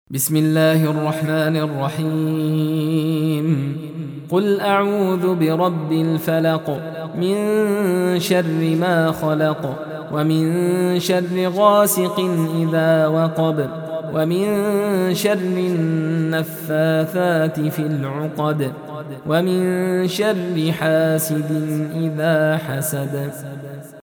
بسم الله الرحمن الرحيم. قل أعوذ برب الفلق من شر ما خلق ومن شر غاسق إذا وقب ومن شر النفاثات في العقد ومن شر حاسد إذا حسد.